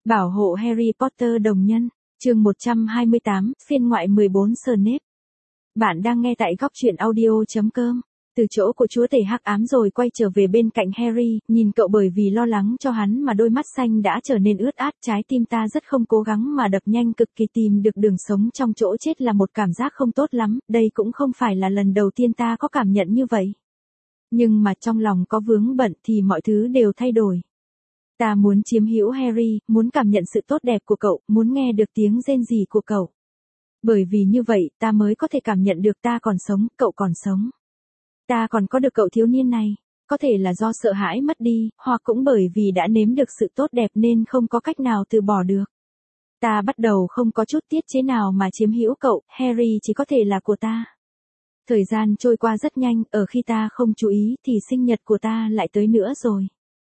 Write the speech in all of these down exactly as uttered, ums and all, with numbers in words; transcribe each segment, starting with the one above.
Bảo hộ Harry Potter đồng nhân, chương một trăm hai mươi tám, phiên ngoại mười bốn Snape. Bạn đang nghe tại góc truyện audio chấm com. Từ chỗ của chúa tể hắc ám rồi quay trở về bên cạnh Harry, nhìn cậu bởi vì lo lắng cho hắn mà đôi mắt xanh đã trở nên ướt át. Trái tim ta rất không cố gắng mà đập nhanh, cực kỳ tìm được đường sống trong chỗ chết là một cảm giác không tốt lắm. Đây cũng không phải là lần đầu tiên ta có cảm nhận như vậy. Nhưng mà trong lòng có vướng bận thì mọi thứ đều thay đổi. Ta muốn chiếm hữu Harry, muốn cảm nhận sự tốt đẹp của cậu, muốn nghe được tiếng rên rỉ của cậu. Bởi vì như vậy, ta mới có thể cảm nhận được ta còn sống, cậu còn sống. Ta còn có được cậu thiếu niên này, có thể là do sợ hãi mất đi, hoặc cũng bởi vì đã nếm được sự tốt đẹp nên không có cách nào từ bỏ được. Ta bắt đầu không có chút tiết chế nào mà chiếm hữu cậu, Harry chỉ có thể là của ta. Thời gian trôi qua rất nhanh, ở khi ta không chú ý thì sinh nhật của ta lại tới nữa rồi.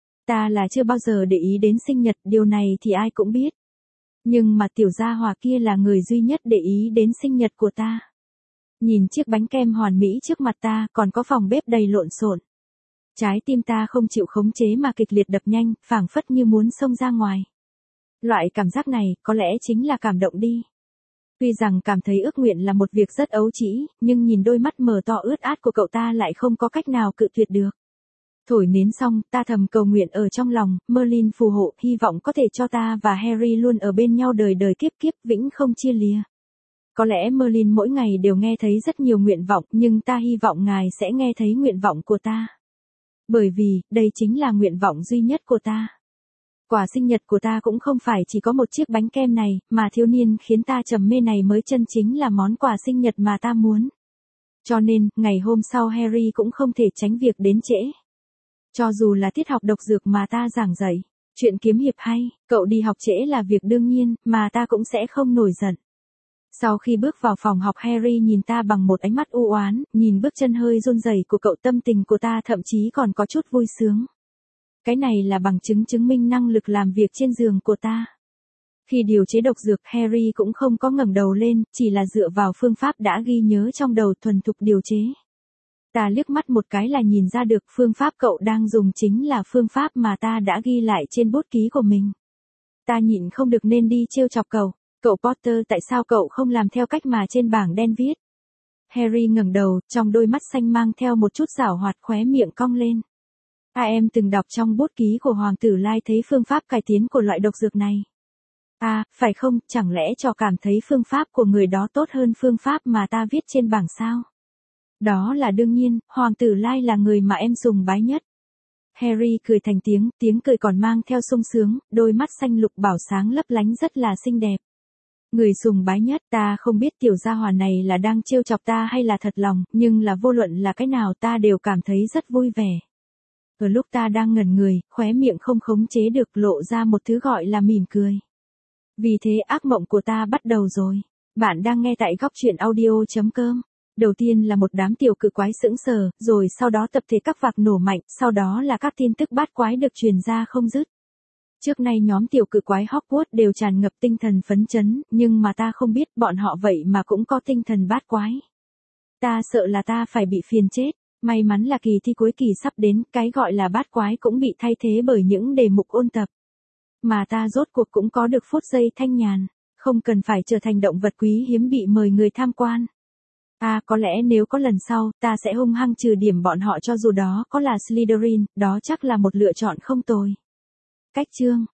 Ta là chưa bao giờ để ý đến sinh nhật, điều này thì ai cũng biết. Nhưng mà tiểu gia hỏa kia là người duy nhất để ý đến sinh nhật của ta. Nhìn chiếc bánh kem hoàn mỹ trước mặt ta, còn có phòng bếp đầy lộn xộn. Trái tim ta không chịu khống chế mà kịch liệt đập nhanh, phảng phất như muốn xông ra ngoài. Loại cảm giác này, có lẽ chính là cảm động đi. Tuy rằng cảm thấy ước nguyện là một việc rất ấu trĩ, nhưng nhìn đôi mắt mở to ướt át của cậu ta lại không có cách nào cự tuyệt được. Thổi nến xong, ta thầm cầu nguyện ở trong lòng, Merlin phù hộ, hy vọng có thể cho ta và Harry luôn ở bên nhau đời đời kiếp kiếp, vĩnh không chia lìa. Có lẽ Merlin mỗi ngày đều nghe thấy rất nhiều nguyện vọng, nhưng ta hy vọng ngài sẽ nghe thấy nguyện vọng của ta. Bởi vì, đây chính là nguyện vọng duy nhất của ta. Quà sinh nhật của ta cũng không phải chỉ có một chiếc bánh kem này, mà thiếu niên khiến ta trầm mê này mới chân chính là món quà sinh nhật mà ta muốn. Cho nên, ngày hôm sau Harry cũng không thể tránh việc đến trễ. Cho dù là tiết học độc dược mà ta giảng dạy, chuyện kiếm hiệp hay, cậu đi học trễ là việc đương nhiên, mà ta cũng sẽ không nổi giận. Sau khi bước vào phòng học, Harry nhìn ta bằng một ánh mắt u oán, nhìn bước chân hơi run rẩy của cậu, tâm tình của ta thậm chí còn có chút vui sướng. Cái này là bằng chứng chứng minh năng lực làm việc trên giường của ta. Khi điều chế độc dược, Harry cũng không có ngẩng đầu lên, chỉ là dựa vào phương pháp đã ghi nhớ trong đầu thuần thục điều chế. Ta liếc mắt một cái là nhìn ra được phương pháp cậu đang dùng chính là phương pháp mà ta đã ghi lại trên bút ký của mình. Ta nhịn không được nên đi trêu chọc cậu. Cậu Potter, tại sao cậu không làm theo cách mà trên bảng đen viết? Harry ngẩng đầu, trong đôi mắt xanh mang theo một chút giảo hoạt, khóe miệng cong lên. À, em từng đọc trong bút ký của Hoàng tử Lai thấy phương pháp cải tiến của loại độc dược này. À, phải không, chẳng lẽ trò cảm thấy phương pháp của người đó tốt hơn phương pháp mà ta viết trên bảng sao? Đó là đương nhiên, Hoàng tử Lai là người mà em sùng bái nhất. Harry cười thành tiếng, tiếng cười còn mang theo sung sướng, đôi mắt xanh lục bảo sáng lấp lánh rất là xinh đẹp. Người sùng bái nhất, ta không biết tiểu gia hỏa này là đang trêu chọc ta hay là thật lòng, nhưng là vô luận là cái nào ta đều cảm thấy rất vui vẻ. Ở lúc ta đang ngẩn người, khóe miệng không khống chế được lộ ra một thứ gọi là mỉm cười. Vì thế ác mộng của ta bắt đầu rồi. Bạn đang nghe tại góc truyện audio chấm com. Đầu tiên là một đám tiểu cự quái sững sờ, rồi sau đó tập thể các vạc nổ mạnh, sau đó là các tin tức bát quái được truyền ra không dứt. Trước nay nhóm tiểu cự quái Hogwarts đều tràn ngập tinh thần phấn chấn, nhưng mà ta không biết bọn họ vậy mà cũng có tinh thần bát quái. Ta sợ là ta phải bị phiền chết. May mắn là kỳ thi cuối kỳ sắp đến, cái gọi là bát quái cũng bị thay thế bởi những đề mục ôn tập. Mà ta rốt cuộc cũng có được phút giây thanh nhàn, không cần phải trở thành động vật quý hiếm bị mời người tham quan. À, có lẽ nếu có lần sau, ta sẽ hung hăng trừ điểm bọn họ cho dù đó có là Slytherin, đó chắc là một lựa chọn không tồi. Cách chương